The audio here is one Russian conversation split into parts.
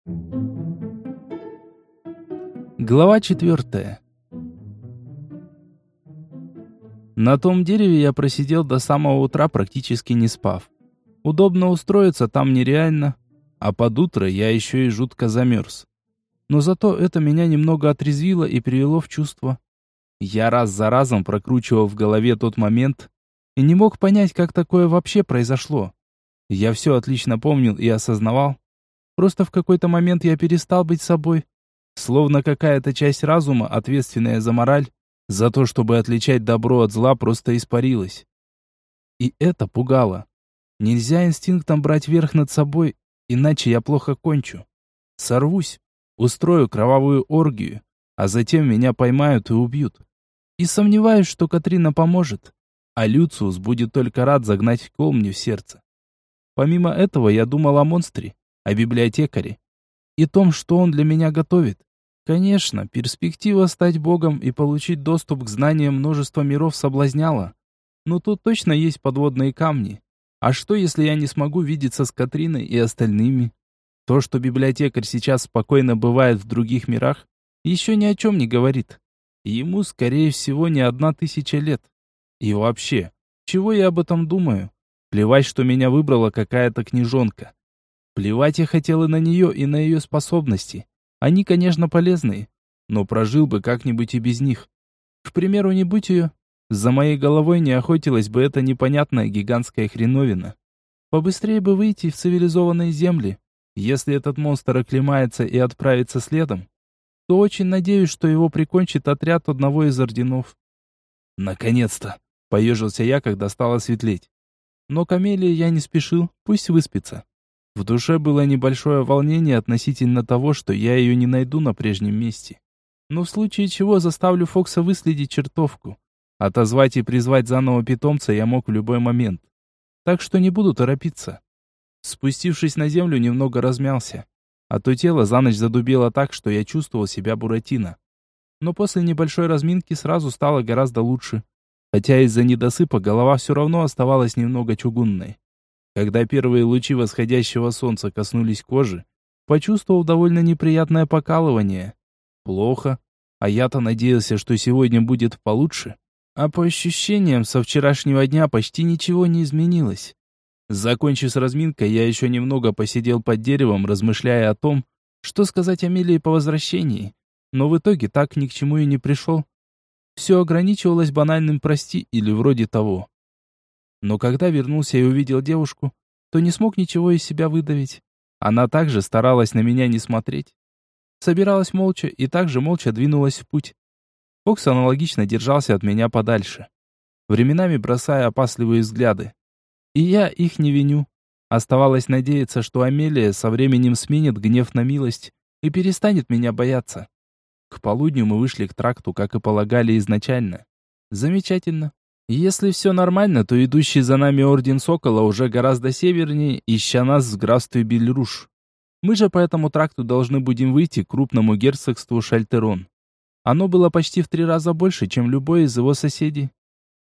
Глава 4. На том дереве я просидел до самого утра, практически не спав. Удобно устроиться там нереально, а под утро я еще и жутко замерз. Но зато это меня немного отрезвило и привело в чувство. Я раз за разом прокручивал в голове тот момент и не мог понять, как такое вообще произошло. Я все отлично помнил и осознавал. Просто в какой-то момент я перестал быть собой. Словно какая-то часть разума, ответственная за мораль, за то, чтобы отличать добро от зла, просто испарилась. И это пугало. Нельзя инстинктом брать верх над собой, иначе я плохо кончу. Сорвусь, устрою кровавую оргию, а затем меня поймают и убьют. И сомневаюсь, что Катрина поможет, а Люциус будет только рад загнать кол мне в сердце. Помимо этого я думал о монстре, о библиотекаре и том, что он для меня готовит. Конечно, перспектива стать богом и получить доступ к знаниям множества миров соблазняла. Но тут точно есть подводные камни. А что, если я не смогу видеться с Катриной и остальными? То, что библиотекарь сейчас спокойно бывает в других мирах, еще ни о чем не говорит. Ему, скорее всего, не 1000 лет. И вообще, чего я об этом думаю? Плевать, что меня выбрала какая-то княжонка. Плевать я хотел и на нее, и на ее способности. Они, конечно, полезные, но прожил бы как-нибудь и без них. К примеру, не будь ее, за моей головой не охотилась бы эта непонятная гигантская хреновина. Побыстрее бы выйти в цивилизованные земли. Если этот монстр оклемается и отправится следом, то очень надеюсь, что его прикончит отряд одного из орденов. Наконец-то! Поежился я, когда стало светлеть. Но к Амелии я не спешил, пусть выспится. В душе было небольшое волнение относительно того, что я ее не найду на прежнем месте. Но в случае чего заставлю Фокса выследить чертовку. Отозвать и призвать заново питомца я мог в любой момент. Так что не буду торопиться. Спустившись на землю, немного размялся. А то тело за ночь задубело так, что я чувствовал себя Буратино. Но после небольшой разминки сразу стало гораздо лучше. Хотя из-за недосыпа голова все равно оставалась немного чугунной. Когда первые лучи восходящего солнца коснулись кожи, почувствовал довольно неприятное покалывание. Плохо. А я-то надеялся, что сегодня будет получше. А по ощущениям, со вчерашнего дня почти ничего не изменилось. Закончив с разминкой, я еще немного посидел под деревом, размышляя о том, что сказать Амелии по возвращении. Но в итоге так ни к чему и не пришел. Все ограничивалось банальным «прости» или вроде того. Но когда вернулся и увидел девушку, то не смог ничего из себя выдавить. Она также старалась на меня не смотреть. Собиралась молча и также молча двинулась в путь. Фокс аналогично держался от меня подальше, временами бросая опасливые взгляды. И я их не виню. Оставалось надеяться, что Амелия со временем сменит гнев на милость и перестанет меня бояться. К полудню мы вышли к тракту, как и полагали изначально. Замечательно. Если все нормально, то идущий за нами Орден Сокола уже гораздо севернее, ища нас в графстве Бельруш. Мы же по этому тракту должны будем выйти к крупному герцогству Шальтерон. Оно было почти в 3 раза больше, чем любой из его соседей.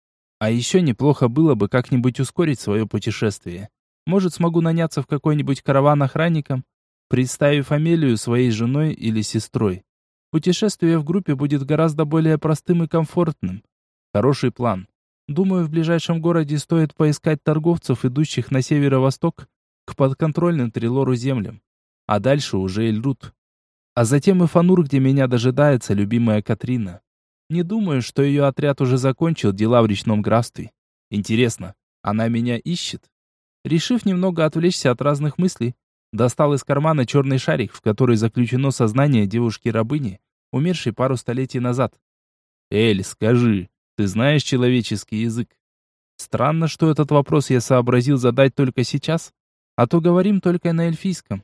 А еще неплохо было бы как-нибудь ускорить свое путешествие. Может, смогу наняться в какой-нибудь караван охранником, представив Амелию своей женой или сестрой. Путешествие в группе будет гораздо более простым и комфортным. Хороший план. Думаю, в ближайшем городе стоит поискать торговцев, идущих на северо-восток, к подконтрольным Трилору землям. А дальше уже Эльрут. А затем и Фанур, где меня дожидается любимая Катрина. Не думаю, что ее отряд уже закончил дела в речном графстве. Интересно, она меня ищет? Решив немного отвлечься от разных мыслей, достал из кармана черный шарик, в который заключено сознание девушки-рабыни, умершей пару столетий назад. «Эль, скажи, ты знаешь человеческий язык?» Странно, что этот вопрос я сообразил задать только сейчас, а то говорим только на эльфийском.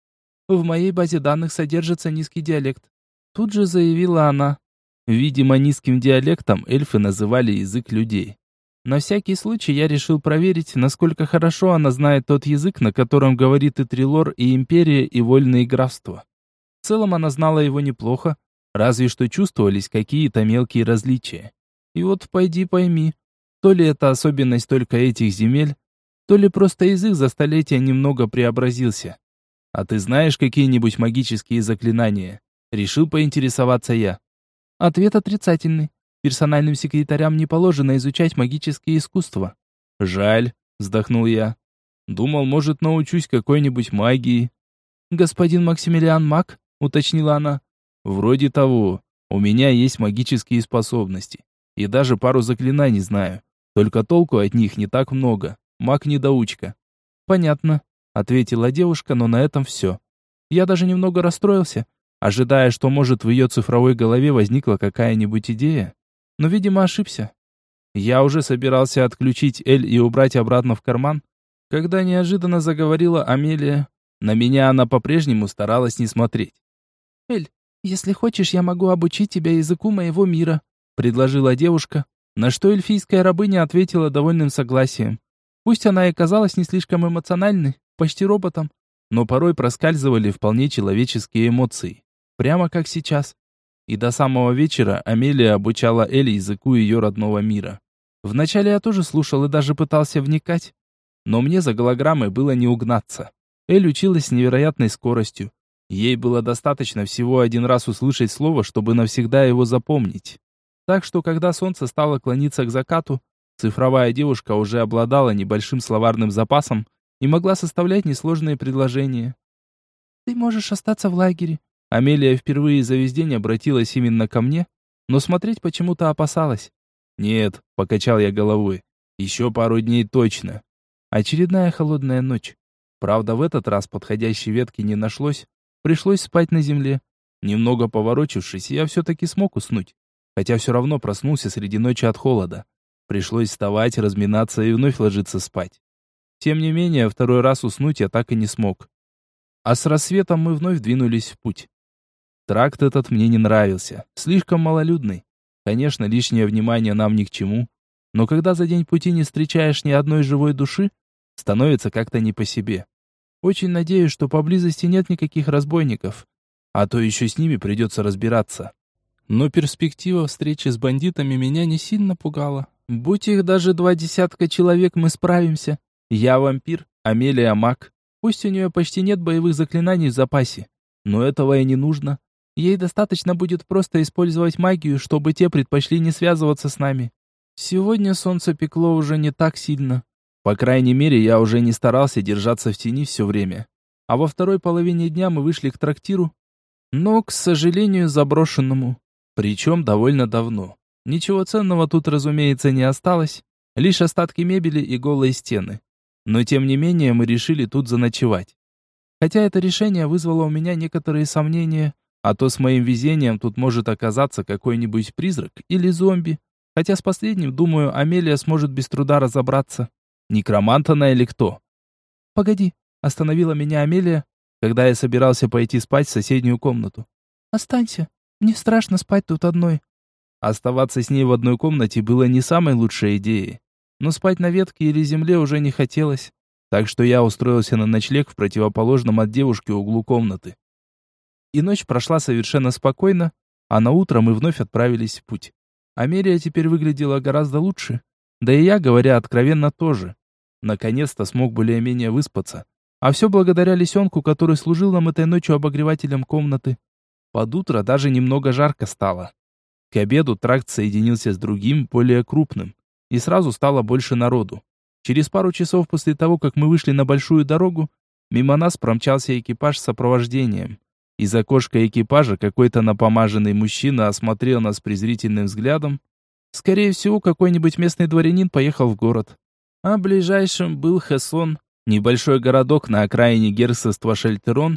В моей базе данных содержится низкий диалект. Тут же заявила она. Видимо, низким диалектом эльфы называли язык людей. На всякий случай я решил проверить, насколько хорошо она знает тот язык, на котором говорит и Трилор, и Империя, и Вольные графства. В целом она знала его неплохо, разве что чувствовались какие-то мелкие различия. И вот пойди пойми, то ли это особенность только этих земель, то ли просто язык за столетия немного преобразился. «А ты знаешь какие-нибудь магические заклинания?» Решил поинтересоваться я. Ответ отрицательный. Персональным секретарям не положено изучать магические искусства. «Жаль», — вздохнул я. «Думал, может, научусь какой-нибудь магии». «Господин Максимилиан маг?» — уточнила она. «Вроде того. У меня есть магические способности. И даже пару заклинаний знаю. Только толку от них не так много. Маг-недоучка». «Понятно», — ответила девушка, но на этом все. Я даже немного расстроился, ожидая, что, может, в ее цифровой голове возникла какая-нибудь идея. Но, видимо, ошибся. Я уже собирался отключить Эль и убрать обратно в карман, когда неожиданно заговорила Амелия. На меня она по-прежнему старалась не смотреть. «Эль, если хочешь, я могу обучить тебя языку моего мира», предложила девушка, на что эльфийская рабыня ответила довольным согласием. Пусть она и казалась не слишком эмоциональной, почти роботом, но порой проскальзывали вполне человеческие эмоции, прямо как сейчас. И до самого вечера Амелия обучала Эль языку ее родного мира. Вначале я тоже слушал и даже пытался вникать, но мне за голограммой было не угнаться. Эль училась с невероятной скоростью. Ей было достаточно всего один раз услышать слово, чтобы навсегда его запомнить. Так что, когда солнце стало клониться к закату, цифровая девушка уже обладала небольшим словарным запасом и могла составлять несложные предложения. «Ты можешь остаться в лагере». Амелия впервые за весь день обратилась именно ко мне, но смотреть почему-то опасалась. «Нет», — покачал я головой, — «еще пару дней точно». Очередная холодная ночь. Правда, в этот раз подходящей ветки не нашлось, пришлось спать на земле. Немного поворочившись, я все-таки смог уснуть, хотя все равно проснулся среди ночи от холода. Пришлось вставать, разминаться и вновь ложиться спать. Тем не менее, второй раз уснуть я так и не смог. А с рассветом мы вновь двинулись в путь. Тракт этот мне не нравился, слишком малолюдный. Конечно, лишнее внимание нам ни к чему, но когда за день пути не встречаешь ни одной живой души, становится как-то не по себе. Очень надеюсь, что поблизости нет никаких разбойников, а то еще с ними придется разбираться. Но перспектива встречи с бандитами меня не сильно пугала. Будь их даже 20 человек, мы справимся. Я вампир, Амелия маг. Пусть у нее почти нет боевых заклинаний в запасе, но этого и не нужно. Ей достаточно будет просто использовать магию, чтобы те предпочли не связываться с нами. Сегодня солнце пекло уже не так сильно. По крайней мере, я уже не старался держаться в тени все время. А во второй половине дня мы вышли к трактиру, но, к сожалению, заброшенному. Причем довольно давно. Ничего ценного тут, разумеется, не осталось, лишь остатки мебели и голые стены. Но тем не менее мы решили тут заночевать. Хотя это решение вызвало у меня некоторые сомнения, а то с моим везением тут может оказаться какой-нибудь призрак или зомби. Хотя с последним, думаю, Амелия сможет без труда разобраться. Некромант она или кто? «Погоди», — остановила меня Амелия, когда я собирался пойти спать в соседнюю комнату. «Останься, мне страшно спать тут одной». Оставаться с ней в одной комнате было не самой лучшей идеей, но спать на ветке или земле уже не хотелось, так что я устроился на ночлег в противоположном от девушки углу комнаты. И ночь прошла совершенно спокойно, а на утро мы вновь отправились в путь. Амелия теперь выглядела гораздо лучше, да и я, говоря откровенно, тоже. Наконец-то смог более-менее выспаться, а все благодаря лисенку, который служил нам этой ночью обогревателем комнаты. Под утро даже немного жарко стало. К обеду тракт соединился с другим, более крупным, и сразу стало больше народу. Через пару часов после того, как мы вышли на большую дорогу, мимо нас промчался экипаж с сопровождением. Из окошка экипажа какой-то напомаженный мужчина осмотрел нас презрительным взглядом. Скорее всего, какой-нибудь местный дворянин поехал в город. А ближайшим был Хессон, небольшой городок на окраине герцогства Шельтерон.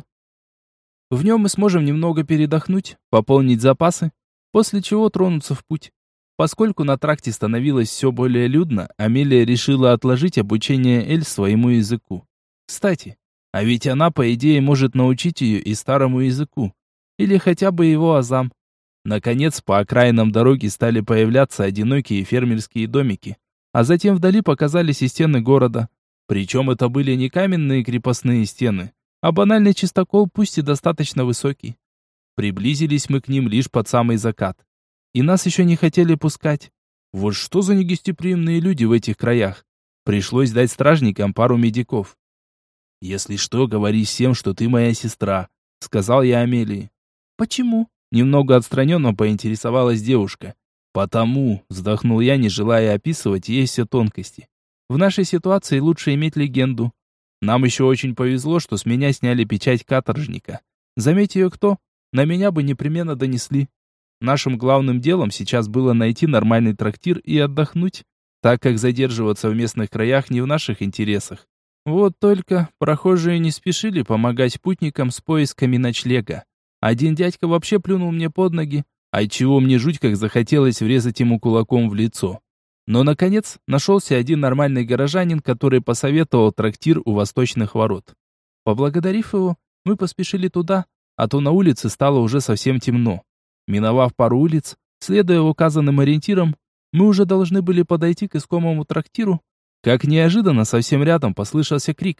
В нем мы сможем немного передохнуть, пополнить запасы, после чего тронуться в путь. Поскольку на тракте становилось все более людно, Амелия решила отложить обучение Эль своему языку. Кстати, а ведь она, по идее, может научить ее и старому языку, или хотя бы его азам. Наконец, по окраинам дороги стали появляться одинокие фермерские домики, а затем вдали показались и стены города. Причем это были не каменные крепостные стены, а банальный чистокол, пусть и достаточно высокий. Приблизились мы к ним лишь под самый закат. И нас еще не хотели пускать. Вот что за негостеприимные люди в этих краях. Пришлось дать стражникам пару медиков. «Если что, говори всем, что ты моя сестра», — сказал я Амелии. «Почему?» — немного отстраненно поинтересовалась девушка. «Потому», — вздохнул я, не желая описывать ей все тонкости. «В нашей ситуации лучше иметь легенду. Нам еще очень повезло, что с меня сняли печать каторжника. Заметь ее кто, на меня бы непременно донесли. Нашим главным делом сейчас было найти нормальный трактир и отдохнуть, так как задерживаться в местных краях не в наших интересах. Вот только прохожие не спешили помогать путникам с поисками ночлега. Один дядька вообще плюнул мне под ноги, отчего мне жуть как захотелось врезать ему кулаком в лицо. Но, наконец, нашелся один нормальный горожанин, который посоветовал трактир у восточных ворот. Поблагодарив его, мы поспешили туда, а то на улице стало уже совсем темно. Миновав пару улиц, следуя указанным ориентирам, мы уже должны были подойти к искомому трактиру, как неожиданно совсем рядом послышался крик.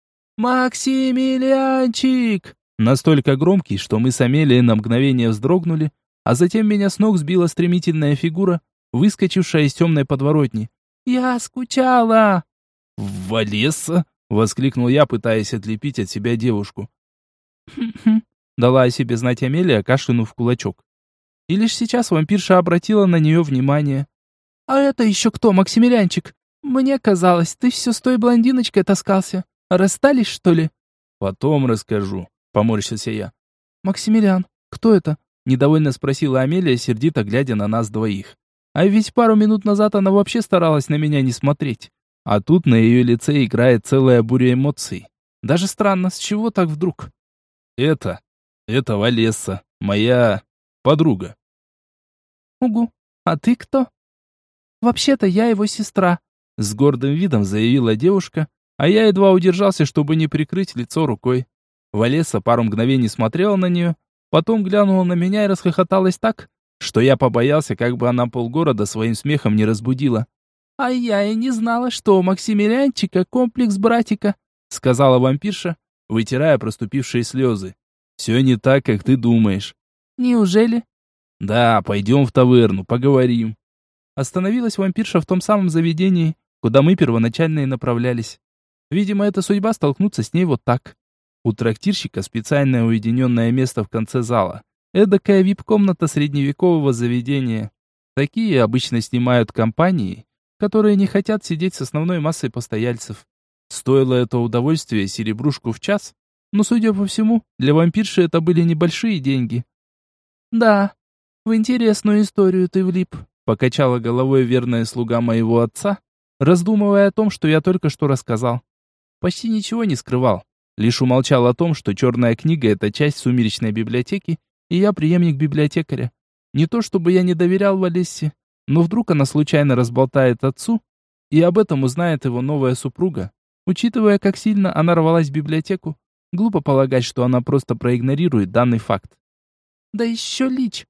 «Максимилианчик!» Настолько громкий, что мы с Амелией на мгновение вздрогнули, а затем меня с ног сбила стремительная фигура, выскочившая из темной подворотни. «Я скучала!» «Валесса!» — воскликнул я, пытаясь отлепить от себя девушку. «Хм-хм», — дала о себе знать Амелия, кашлянув в кулачок. И лишь сейчас вампирша обратила на нее внимание. «А это еще кто, Максимилианчик? Мне казалось, ты все с той блондиночкой таскался. Расстались, что ли?» «Потом расскажу», — поморщился я. «Максимилиан, кто это?» — недовольно спросила Амелия, сердито глядя на нас двоих. А ведь пару минут назад она вообще старалась на меня не смотреть. А тут на ее лице играет целая буря эмоций. Даже странно, с чего так вдруг? Это Валесса, моя подруга. «Угу, а ты кто?» «Вообще-то я его сестра», — с гордым видом заявила девушка, а я едва удержался, чтобы не прикрыть лицо рукой. Валесса пару мгновений смотрела на нее, потом глянула на меня и расхохоталась так, что я побоялся, как бы она полгорода своим смехом не разбудила. «А я и не знала, что у Максимилианчика комплекс братика», — сказала вампирша, вытирая проступившие слезы. «Все не так, как ты думаешь». «Неужели?» «Да, пойдем в таверну, поговорим». Остановилась вампирша в том самом заведении, куда мы первоначально и направлялись. Видимо, это судьба столкнуться с ней вот так. У трактирщика специальное уединенное место в конце зала. Эдакая вип-комната средневекового заведения. Такие обычно снимают компании, которые не хотят сидеть с основной массой постояльцев. Стоило это удовольствие серебрушку в час, но, судя по всему, для вампирши это были небольшие деньги. «Да, в интересную историю ты влип», — покачала головой верная слуга моего отца, раздумывая о том, что я только что рассказал. Почти ничего не скрывал, лишь умолчал о том, что черная книга — это часть сумеречной библиотеки, и я преемник библиотекаря. Не то чтобы я не доверял Валессе, но вдруг она случайно разболтает отцу, и об этом узнает его новая супруга. Учитывая, как сильно она рвалась в библиотеку, глупо полагать, что она просто проигнорирует данный факт. «Да еще лич!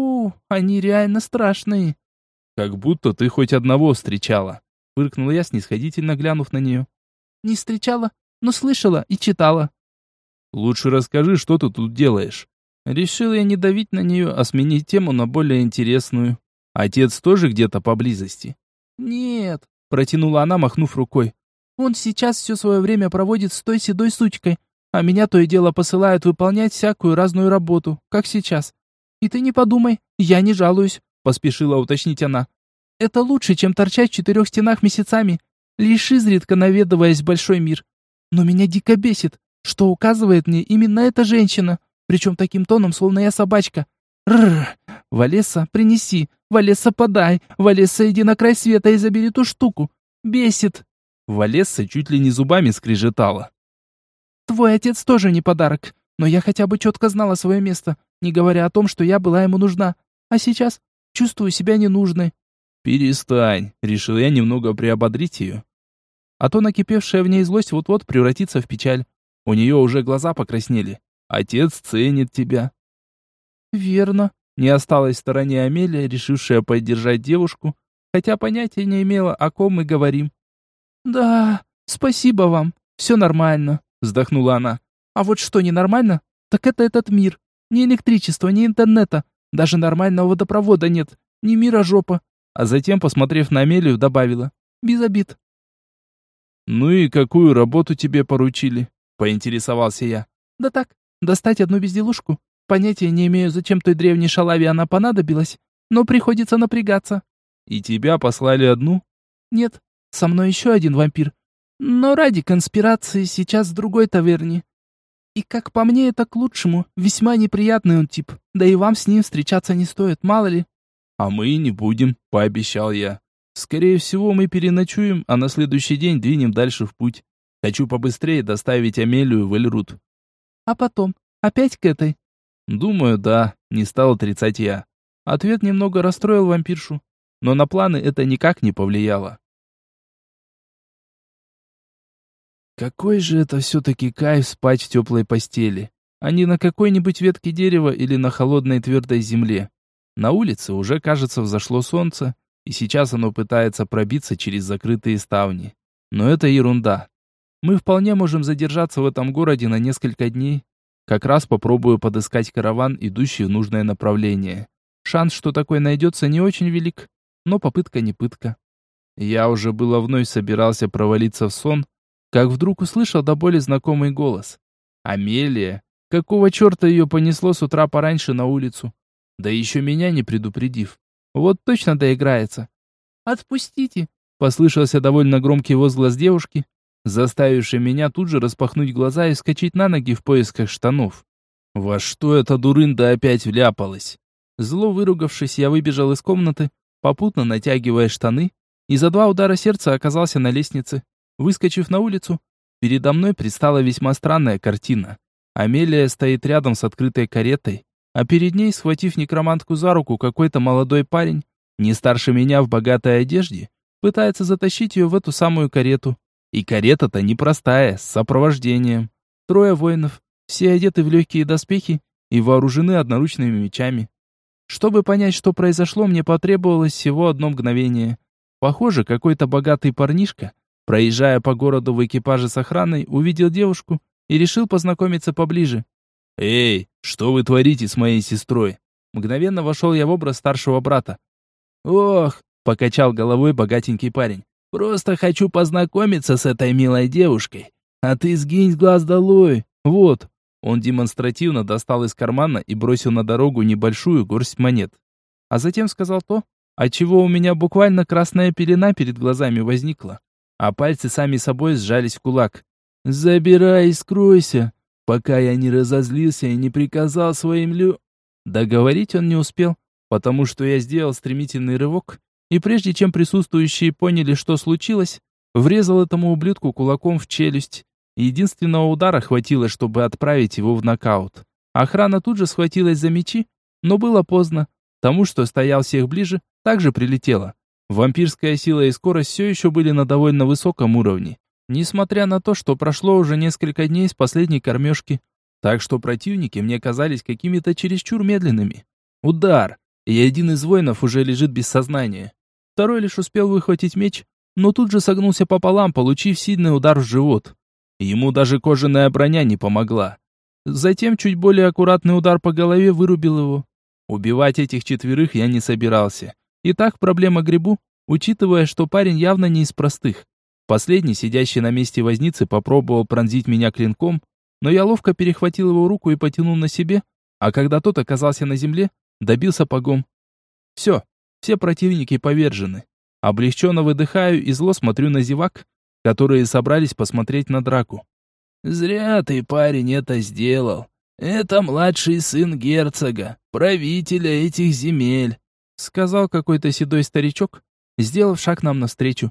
Они реально страшные!» «Как будто ты хоть одного встречала», — фыркнул я, снисходительно глянув на нее. «Не встречала, но слышала и читала». «Лучше расскажи, что ты тут делаешь». Решил я не давить на нее, а сменить тему на более интересную. «Отец тоже где-то поблизости?» «Нет», — протянула она, махнув рукой. «Он сейчас все свое время проводит с той седой сучкой, а меня то и дело посылают выполнять всякую разную работу, как сейчас. И ты не подумай, я не жалуюсь», — поспешила уточнить она. «Это лучше, чем торчать в 4 стенах месяцами, лишь изредка наведываясь в большой мир. Но меня дико бесит, что указывает мне именно эта женщина, причем таким тоном, словно я собачка. Рррр! Валесса, принеси! Валесса, подай! Валесса, иди на край света и забери ту штуку! Бесит!» Валесса чуть ли не зубами скрежетала. «Твой отец тоже не подарок, но я хотя бы четко знала свое место, не говоря о том, что я была ему нужна. А сейчас чувствую себя ненужной». «Перестань!» — решил я немного приободрить ее. А то накипевшая в ней злость вот-вот превратится в печаль. У нее уже глаза покраснели. Отец ценит тебя». «Верно», — не осталась в стороне Амелия, решившая поддержать девушку, хотя понятия не имела, о ком мы говорим. «Да, спасибо вам, все нормально», — вздохнула она. «А вот что ненормально, так это этот мир. Ни электричества, ни интернета, даже нормального водопровода нет, ни мира жопа». А затем, посмотрев на Амелию, добавила: «Без обид». «Ну и какую работу тебе поручили?» — поинтересовался я. «Да так, достать одну безделушку. Понятия не имею, зачем той древней шалаве она понадобилась, но приходится напрягаться». «И тебя послали одну?» «Нет, со мной еще один вампир. Но ради конспирации сейчас в другой таверне. И как по мне, это к лучшему. Весьма неприятный он тип. Да и вам с ним встречаться не стоит, мало ли». «А мы и не будем», — пообещал я. «Скорее всего, мы переночуем, а на следующий день двинем дальше в путь. Хочу побыстрее доставить Амелию в Эльрут». «А потом? Опять к этой?» «Думаю, да», — не стал отрицать я. Ответ немного расстроил вампиршу, но на планы это никак не повлияло. Какой же это все-таки кайф спать в теплой постели, а не на какой-нибудь ветке дерева или на холодной твердой земле. На улице уже, кажется, взошло солнце, и сейчас оно пытается пробиться через закрытые ставни. Но это ерунда. Мы вполне можем задержаться в этом городе на несколько дней. Как раз попробую подыскать караван, идущий в нужное направление. Шанс, что такой найдется, не очень велик, но попытка не пытка. Я уже было вновь собирался провалиться в сон, как вдруг услышал до боли знакомый голос. «Амелия! Какого черта ее понесло с утра пораньше на улицу? Да еще меня не предупредив. Вот точно доиграется!» «Отпустите!» — послышался довольно громкий возглас девушки, заставивший меня тут же распахнуть глаза и вскочить на ноги в поисках штанов. Во что эта дурында опять вляпалась? Зло выругавшись, я выбежал из комнаты, попутно натягивая штаны, и за 2 удара сердца оказался на лестнице. Выскочив на улицу, передо мной предстала весьма странная картина. Амелия стоит рядом с открытой каретой, а перед ней, схватив некромантку за руку, какой-то молодой парень, не старше меня в богатой одежде, пытается затащить ее в эту самую карету. И карета-то непростая, с сопровождением. 3 воинов, все одеты в легкие доспехи и вооружены одноручными мечами. Чтобы понять, что произошло, мне потребовалось всего 1 мгновение. Похоже, какой-то богатый парнишка, проезжая по городу в экипаже с охраной, увидел девушку и решил познакомиться поближе. «Эй, что вы творите с моей сестрой?» Мгновенно вошел я в образ старшего брата. «Ох!» — покачал головой богатенький парень. «Просто хочу познакомиться с этой милой девушкой. А ты сгинь с глаз долой. Вот». Он демонстративно достал из кармана и бросил на дорогу небольшую горсть монет. А затем сказал то, отчего у меня буквально красная пелена перед глазами возникла, а пальцы сами собой сжались в кулак. «Забирай и скройся, пока я не разозлился и не приказал своим Договорить он не успел, потому что я сделал стремительный рывок, и прежде чем присутствующие поняли, что случилось, врезал этому ублюдку кулаком в челюсть. Единственного удара хватило, чтобы отправить его в нокаут. Охрана тут же схватилась за мечи, но было поздно. Тому, что стоял всех ближе, также прилетело. Вампирская сила и скорость все еще были на довольно высоком уровне, несмотря на то, что прошло уже несколько дней с последней кормежки. Так что противники мне казались какими-то чересчур медленными. Удар, и один из воинов уже лежит без сознания. Второй лишь успел выхватить меч, но тут же согнулся пополам, получив сильный удар в живот. Ему даже кожаная броня не помогла. Затем чуть более аккуратный удар по голове вырубил его. Убивать этих 4 я не собирался. И так проблема грибу, учитывая, что парень явно не из простых. Последний, сидящий на месте возницы, попробовал пронзить меня клинком, но я ловко перехватил его руку и потянул на себе, а когда тот оказался на земле, добил сапогом. Все противники повержены. Облегченно выдыхаю и зло смотрю на зевак, которые собрались посмотреть на драку. «Зря ты, парень, это сделал. Это младший сын герцога, правителя этих земель», сказал какой-то седой старичок, сделав шаг нам навстречу.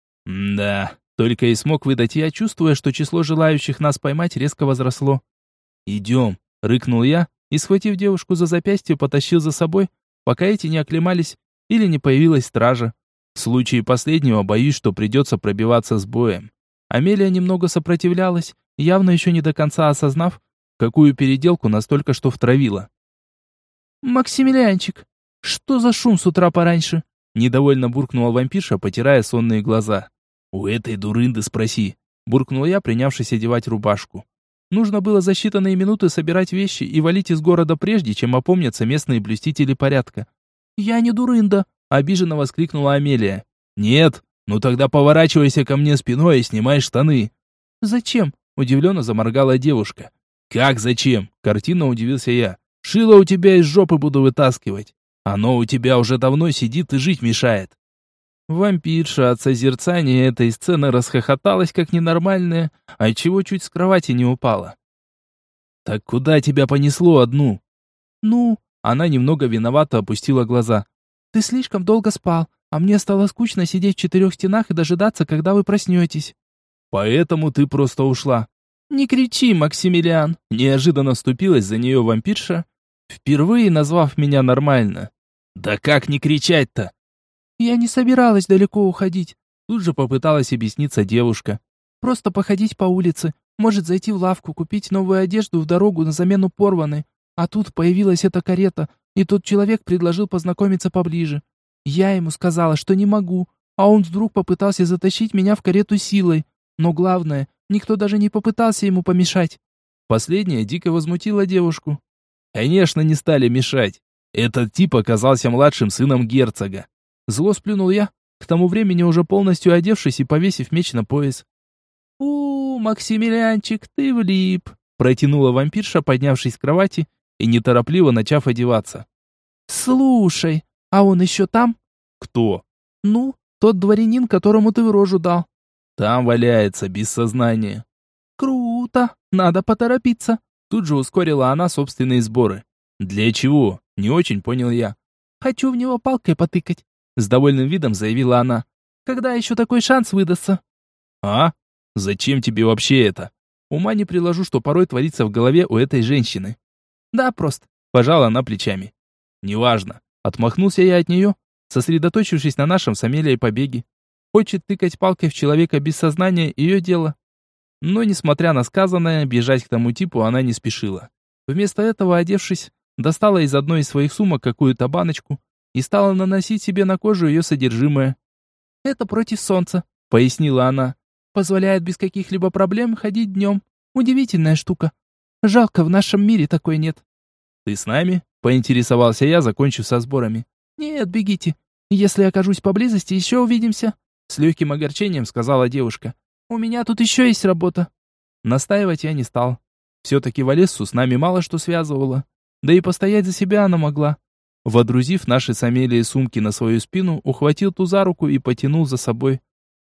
Да, только и смог выдать я, чувствуя, что число желающих нас поймать резко возросло. «Идем», — рыкнул я и, схватив девушку за запястье, потащил за собой, пока эти не оклемались или не появилась стража. В случае последнего боюсь, что придется пробиваться с боем. Амелия немного сопротивлялась, явно еще не до конца осознав, какую переделку настолько что втравила. «Максимилианчик, что за шум с утра пораньше?» Недовольно буркнула вампирша, потирая сонные глаза. «У этой дурынды спроси», — буркнул я, принявшись одевать рубашку. Нужно было за считанные минуты собирать вещи и валить из города прежде, чем опомнятся местные блюстители порядка. «Я не дурында», — обиженно воскликнула Амелия. «Нет, Ну тогда поворачивайся ко мне спиной и снимай штаны. Зачем? Удивленно заморгала девушка. Как зачем? Картинно удивился я. Шило у тебя из жопы буду вытаскивать. Оно у тебя уже давно сидит и жить мешает. Вампирша от созерцания этой сцены расхохоталась как ненормальная, отчего чуть с кровати не упала. «Так куда тебя понесло одну?» Ну, Она немного виновато опустила глаза. ты слишком долго спал, а мне стало скучно сидеть в 4 стенах и дожидаться, когда вы проснетесь. «Поэтому ты просто ушла». Не кричи, Максимилиан. Неожиданно вступилась за нее вампирша, впервые назвав меня нормально. «Да как не кричать-то?» Я не собиралась далеко уходить. Тут же попыталась объясниться девушка. Просто походить по улице, может зайти в лавку, купить новую одежду в дорогу на замену порванной. А тут появилась эта карета, и тот человек предложил познакомиться поближе. Я ему сказала, что не могу, а он вдруг попытался затащить меня в карету силой. Но главное, никто даже не попытался ему помешать. Последняя дико возмутила девушку. Конечно, не стали мешать. Этот тип оказался младшим сыном герцога. Зло сплюнул я, к тому времени уже полностью одевшись и повесив меч на пояс. Максимилианчик, ты влип, протянула вампирша, поднявшись с кровати и неторопливо начав одеваться. Слушай, а он еще там? Кто? Ну, тот дворянин, которому ты в рожу дал. Там валяется, без сознания. Круто, надо поторопиться. Тут же ускорила она собственные сборы. Для чего? Не очень понял я. Хочу в него палкой потыкать. С довольным видом заявила она. Когда еще такой шанс выдастся? А? Зачем тебе вообще это? Ума не приложу, что порой творится в голове у этой женщины. Да, просто. Пожала она плечами. Неважно. Отмахнулся я от нее, сосредоточившись на нашем с Амелией побеге. Хочет тыкать палкой в человека без сознания, ее дело. Но, несмотря на сказанное, бежать к тому типу она не спешила. Вместо этого, одевшись, достала из одной из своих сумок какую-то баночку и стала наносить себе на кожу ее содержимое. «Это против солнца», — пояснила она. «Позволяет без каких-либо проблем ходить днем. Удивительная штука. Жалко, в нашем мире такой нет». «Ты с нами?» — поинтересовался я, закончив со сборами. «Нет, бегите. Если окажусь поблизости, еще увидимся», — с легким огорчением сказала девушка. «У меня тут еще есть работа». Настаивать я не стал. Все-таки Валессу с нами мало что связывало. Да и постоять за себя она могла. Водрузив наши с Амелией сумки на свою спину, ухватил ту за руку и потянул за собой.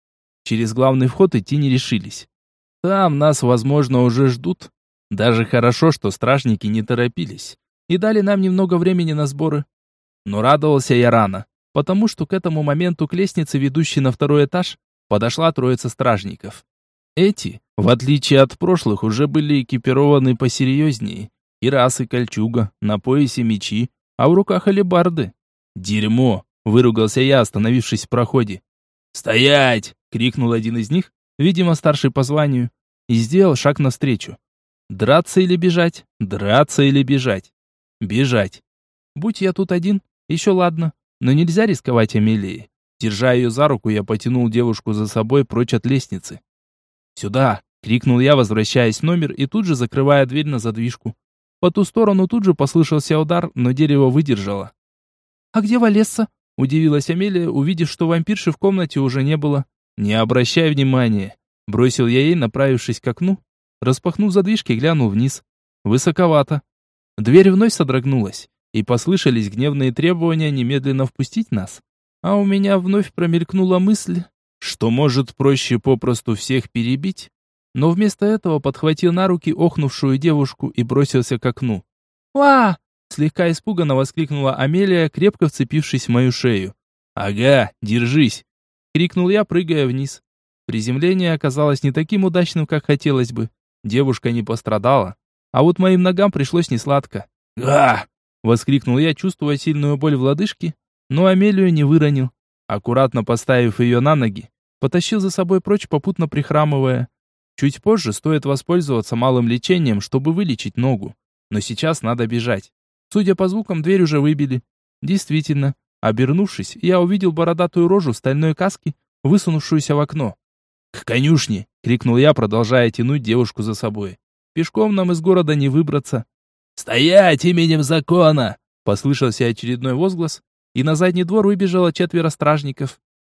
Через главный вход идти не решились. Там нас, возможно, уже ждут. Даже хорошо, что стражники не торопились и дали нам немного времени на сборы. Но радовался я рано, потому что к этому моменту к лестнице, ведущей на 2-й этаж, подошла троица стражников. Эти, в отличие от прошлых, уже были экипированы посерьезнее. И расы кольчуга, на поясе мечи, а в руках алебарды. «Дерьмо!» — выругался я, остановившись в проходе. «Стоять!» — крикнул один из них, видимо, старший по званию, и сделал шаг навстречу. Драться или бежать? Драться или бежать? Бежать. Будь я тут один, еще ладно, но нельзя рисковать Амелией. Держа ее за руку, я потянул девушку за собой прочь от лестницы. «Сюда!» — крикнул я, возвращаясь в номер и тут же закрывая дверь на задвижку. По ту сторону тут же послышался удар, но дерево выдержало. «А где Валесса?» — удивилась Амелия, увидев, что вампирши в комнате уже не было. «Не обращай внимания!» — бросил я ей, направившись к окну. Распахнув задвижки, глянул вниз. Высоковато. Дверь вновь содрогнулась, и послышались гневные требования немедленно впустить нас. А у меня вновь промелькнула мысль, что может проще попросту всех перебить, но вместо этого подхватил на руки охнувшую девушку и бросился к окну. «Ва!» — слегка испуганно воскликнула Амелия, крепко вцепившись в мою шею. «Ага, держись!» — крикнул я, прыгая вниз. Приземление оказалось не таким удачным, как хотелось бы. Девушка не пострадала, а вот моим ногам пришлось несладко. «Га!» — воскликнул я, чувствуя сильную боль в лодыжке, но Амелию не выронил. Аккуратно поставив ее на ноги, потащил за собой прочь, попутно прихрамывая. Чуть позже стоит воспользоваться малым лечением, чтобы вылечить ногу. Но сейчас надо бежать. Судя по звукам, дверь уже выбили. Действительно, обернувшись, я увидел бородатую рожу в стальной каске, высунувшуюся в окно. «К конюшне!» — крикнул я, продолжая тянуть девушку за собой. «Пешком нам из города не выбраться». «Стоять именем закона!» — послышался очередной возглас, и на задний двор выбежало 4 стражников.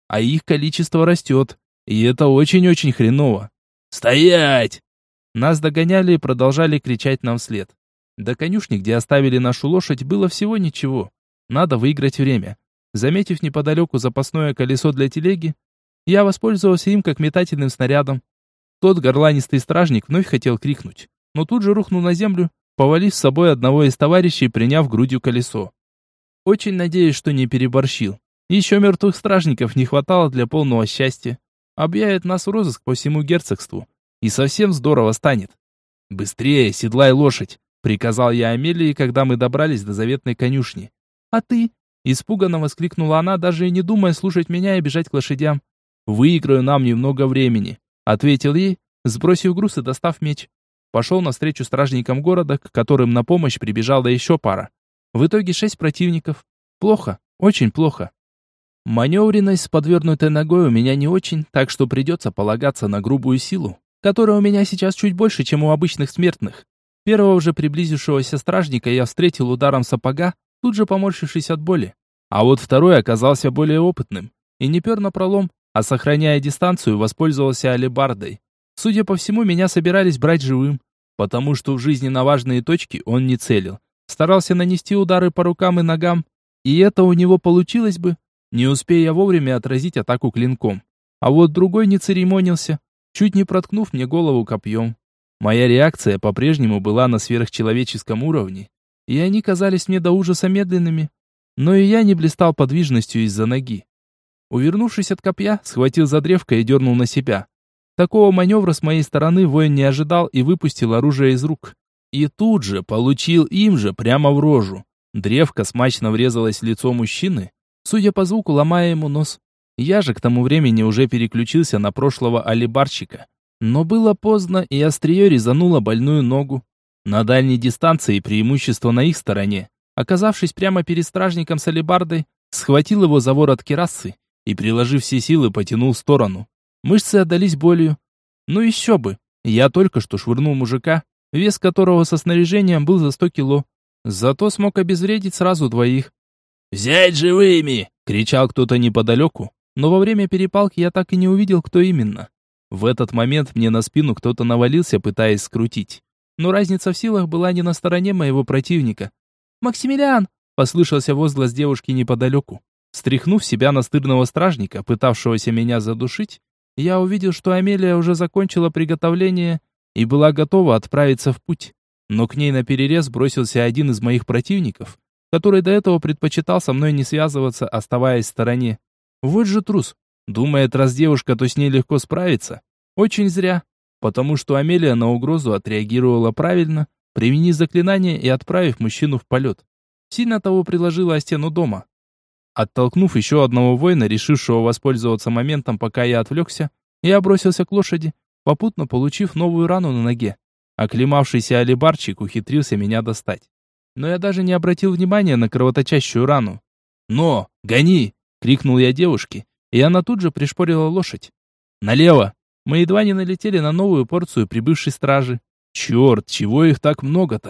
а их количество растет, и это очень-очень хреново. «Стоять!» Нас догоняли и продолжали кричать нам вслед. До конюшни, где оставили нашу лошадь, было всего ничего. Надо выиграть время. Заметив неподалеку запасное колесо для телеги, я воспользовался им как метательным снарядом. Тот горланистый стражник вновь хотел крикнуть, но тут же рухнул на землю, повалив с собой одного из товарищей, приняв грудью колесо. Очень надеюсь, что не переборщил. Еще мертвых стражников не хватало для полного счастья. Объявят нас в розыск по всему герцогству. И совсем здорово станет. «Быстрее, седлай лошадь!» — приказал я Амелии, когда мы добрались до заветной конюшни. «А ты?» — испуганно воскликнула она, даже и не думая слушать меня и бежать к лошадям. «Выиграю нам немного времени», — ответил ей, сбросив груз и достав меч. Пошел навстречу стражникам города, к которым на помощь прибежала еще пара. В итоге 6 противников. Плохо, очень плохо. Маневренность с подвернутой ногой у меня не очень, так что придется полагаться на грубую силу, которая у меня сейчас чуть больше, чем у обычных смертных. Первого же приблизившегося стражника я встретил ударом сапога, тут же поморщившись от боли. А вот второй оказался более опытным и не пер напролом, а сохраняя дистанцию, воспользовался алебардой. Судя по всему, меня собирались брать живым, потому что в жизненно важные точки он не целил. Старался нанести удары по рукам и ногам, и это у него получилось бы, не успея вовремя отразить атаку клинком. А вот другой не церемонился, чуть не проткнув мне голову копьем. Моя реакция по-прежнему была на сверхчеловеческом уровне, и они казались мне до ужаса медленными. Но и я не блистал подвижностью из-за ноги. Увернувшись от копья, схватил за древко и дернул на себя. Такого маневра с моей стороны воин не ожидал и выпустил оружие из рук. И тут же получил им же прямо в рожу. Древко смачно врезалось в лицо мужчины, судя по звуку, ломая ему нос. Я же к тому времени уже переключился на прошлого алебарщика. Но было поздно, и острие резануло больную ногу. На дальней дистанции преимущество на их стороне. Оказавшись прямо перед стражником с алебардой, схватил его за ворот кирасы и, приложив все силы, потянул в сторону. Мышцы отдались болью. Ну еще бы, я только что швырнул мужика, вес которого со снаряжением был за 100 кило. Зато смог обезвредить сразу двоих. «Взять живыми!» — кричал кто-то неподалеку, но во время перепалки я так и не увидел, кто именно. В этот момент мне на спину кто-то навалился, пытаясь скрутить. Но разница в силах была не на стороне моего противника. «Максимилиан!» — послышался возглас девушки неподалеку. Стряхнув себя настырного стражника, пытавшегося меня задушить, я увидел, что Амелия уже закончила приготовление и была готова отправиться в путь. Но к ней наперерез бросился один из моих противников, который до этого предпочитал со мной не связываться, оставаясь в стороне. Вот же трус. Думает, раз девушка, то с ней легко справиться. Очень зря. Потому что Амелия на угрозу отреагировала правильно, применив заклинание и отправив мужчину в полет. Сильно того приложила о стену дома. Оттолкнув еще одного воина, решившего воспользоваться моментом, пока я отвлекся, я бросился к лошади, попутно получив новую рану на ноге. Оклемавшийся алебарчик ухитрился меня достать. Но я даже не обратил внимания на кровоточащую рану. «Но! Гони!» — крикнул я девушке, и она тут же пришпорила лошадь. «Налево!» Мы едва не налетели на новую порцию прибывшей стражи. Черт, чего их так много-то?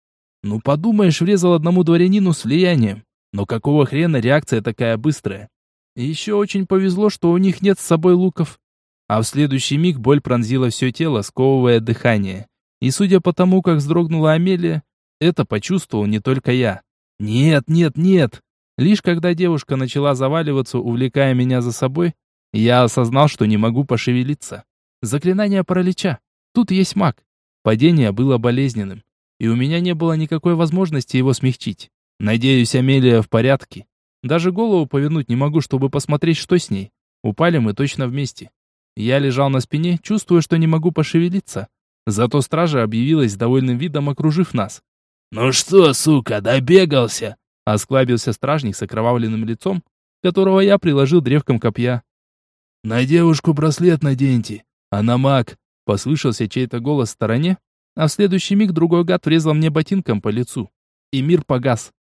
Ну подумаешь, врезал одному дворянину с влиянием. Но какого хрена реакция такая быстрая? И еще очень повезло, что у них нет с собой луков. А в следующий миг боль пронзила все тело, сковывая дыхание. И судя по тому, как вздрогнула Амелия, это почувствовал не только я. Нет, нет, нет. Лишь когда девушка начала заваливаться, увлекая меня за собой, я осознал, что не могу пошевелиться. Заклинание паралича. Тут есть маг. Падение было болезненным, и у меня не было никакой возможности его смягчить. Надеюсь, Амелия в порядке. Даже голову повернуть не могу, чтобы посмотреть, что с ней. Упали мы точно вместе. Я лежал на спине, чувствуя, что не могу пошевелиться. Зато стража объявилась с довольным видом, окружив нас. «Ну что, сука, добегался?» — осклабился стражник с окровавленным лицом, которого я приложил древком копья. «На девушку браслет наденьте, она маг», — послышался чей-то голос в стороне, а в следующий миг другой гад врезал мне ботинком по лицу. И мир погас.